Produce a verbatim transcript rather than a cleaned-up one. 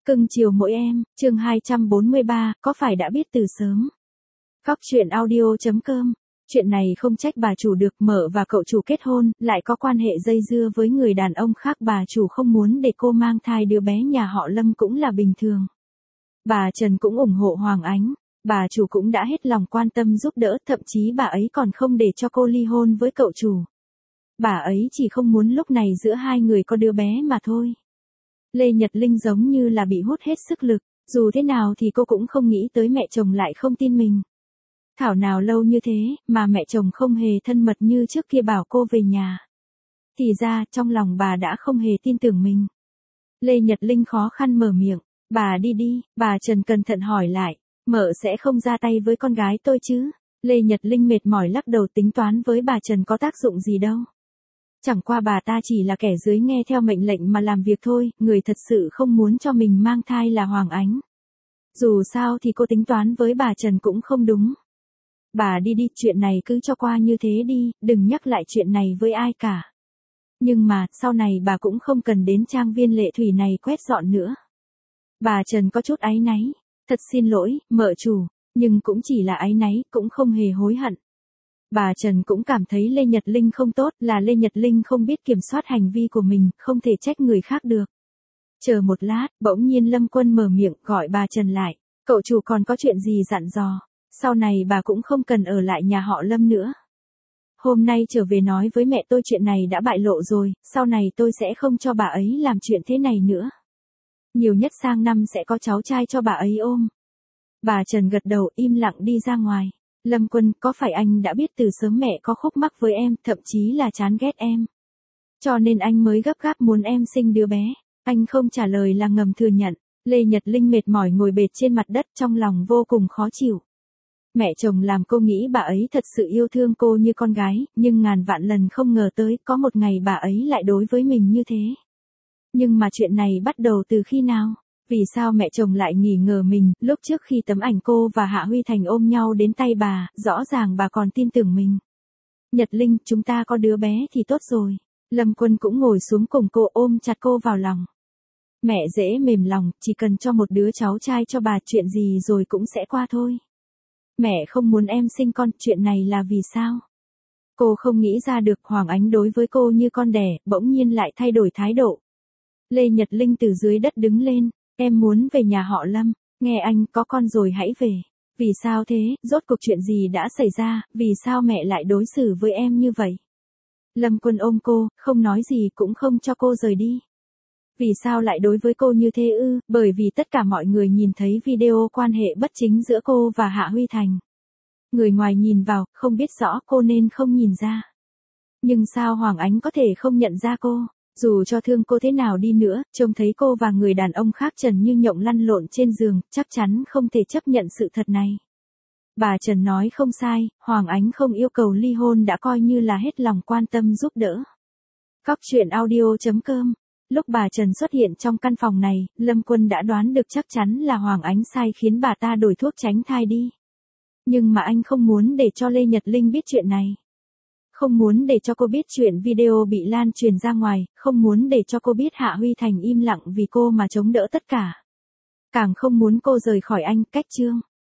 Cưng chiều mỗi em, chương hai trăm bốn mươi ba, có phải đã biết từ sớm? Cóc truyện audio chấm com. Chuyện này không trách bà chủ được, Mở và cậu chủ kết hôn, lại có quan hệ dây dưa với người đàn ông khác, bà chủ không muốn để cô mang thai đứa bé nhà họ Lâm cũng là bình thường. Bà Trần cũng ủng hộ Hoàng Ánh, bà chủ cũng đã hết lòng quan tâm giúp đỡ, thậm chí bà ấy còn không để cho cô ly hôn với cậu chủ. Bà ấy chỉ không muốn lúc này giữa hai người có đứa bé mà thôi. Lê Nhật Linh giống như là bị hút hết sức lực, dù thế nào thì cô cũng không nghĩ tới mẹ chồng lại không tin mình. Thảo nào lâu như thế, mà mẹ chồng không hề thân mật như trước kia bảo cô về nhà. Thì ra, trong lòng bà đã không hề tin tưởng mình. Lê Nhật Linh khó khăn mở miệng, bà đi đi, bà Trần cẩn thận hỏi lại, Mợ sẽ không ra tay với con gái tôi chứ? Lê Nhật Linh mệt mỏi lắc đầu, tính toán với bà Trần có tác dụng gì đâu. Chẳng qua bà ta chỉ là kẻ dưới nghe theo mệnh lệnh mà làm việc thôi, người thật sự không muốn cho mình mang thai là Hoàng Ánh. Dù sao thì cô tính toán với bà Trần cũng không đúng. Bà đi đi, chuyện này cứ cho qua như thế đi, đừng nhắc lại chuyện này với ai cả. Nhưng mà, sau này bà cũng không cần đến trang viên Lệ Thủy này quét dọn nữa. Bà Trần có chút áy náy, thật xin lỗi, Mợ chủ, nhưng cũng chỉ là áy náy, cũng không hề hối hận. Bà Trần cũng cảm thấy Lê Nhật Linh không tốt, là Lê Nhật Linh không biết kiểm soát hành vi của mình, không thể trách người khác được. Chờ một lát, bỗng nhiên Lâm Quân mở miệng gọi bà Trần lại, cậu chủ còn có chuyện gì dặn dò, sau này bà cũng không cần ở lại nhà họ Lâm nữa. Hôm nay trở về nói với mẹ tôi chuyện này đã bại lộ rồi, sau này tôi sẽ không cho bà ấy làm chuyện thế này nữa. Nhiều nhất sang năm sẽ có cháu trai cho bà ấy ôm. Bà Trần gật đầu im lặng đi ra ngoài. Lâm Quân, có phải anh đã biết từ sớm mẹ có khúc mắc với em, thậm chí là chán ghét em? Cho nên anh mới gấp gáp muốn em sinh đứa bé. Anh không trả lời là ngầm thừa nhận. Lê Nhật Linh mệt mỏi ngồi bệt trên mặt đất, trong lòng vô cùng khó chịu. Mẹ chồng làm cô nghĩ bà ấy thật sự yêu thương cô như con gái, nhưng ngàn vạn lần không ngờ tới có một ngày bà ấy lại đối với mình như thế. Nhưng mà chuyện này bắt đầu từ khi nào? Vì sao mẹ chồng lại nghi ngờ mình, lúc trước khi tấm ảnh cô và Hạ Huy Thành ôm nhau đến tay bà, rõ ràng bà còn tin tưởng mình. Nhật Linh, chúng ta có đứa bé thì tốt rồi. Lâm Quân cũng ngồi xuống cùng cô, ôm chặt cô vào lòng. Mẹ dễ mềm lòng, chỉ cần cho một đứa cháu trai cho bà, chuyện gì rồi cũng sẽ qua thôi. Mẹ không muốn em sinh con, chuyện này là vì sao? Cô không nghĩ ra được Hoàng Ánh đối với cô như con đẻ, bỗng nhiên lại thay đổi thái độ. Lê Nhật Linh từ dưới đất đứng lên. Em muốn về nhà họ Lâm, nghe anh, có con rồi hãy về. Vì sao thế, rốt cuộc chuyện gì đã xảy ra, vì sao mẹ lại đối xử với em như vậy? Lâm Quân ôm cô, không nói gì cũng không cho cô rời đi. Vì sao lại đối với cô như thế ư? Bởi vì tất cả mọi người nhìn thấy video quan hệ bất chính giữa cô và Hạ Huy Thành. Người ngoài nhìn vào, không biết rõ cô nên không nhìn ra. Nhưng sao Hoàng Ánh có thể không nhận ra cô? Dù cho thương cô thế nào đi nữa, trông thấy cô và người đàn ông khác Trần Như Nhộng lăn lộn trên giường, chắc chắn không thể chấp nhận sự thật này. Bà Trần nói không sai, Hoàng Ánh không yêu cầu ly hôn đã coi như là hết lòng quan tâm giúp đỡ. Cóc truyện audio chấm com. Lúc bà Trần xuất hiện trong căn phòng này, Lâm Quân đã đoán được chắc chắn là Hoàng Ánh sai khiến bà ta đổi thuốc tránh thai đi. Nhưng mà anh không muốn để cho Lê Nhật Linh biết chuyện này. Không muốn để cho cô biết chuyện video bị lan truyền ra ngoài, không muốn để cho cô biết Hạ Huy Thành im lặng vì cô mà chống đỡ tất cả. Càng không muốn cô rời khỏi anh, cách chương.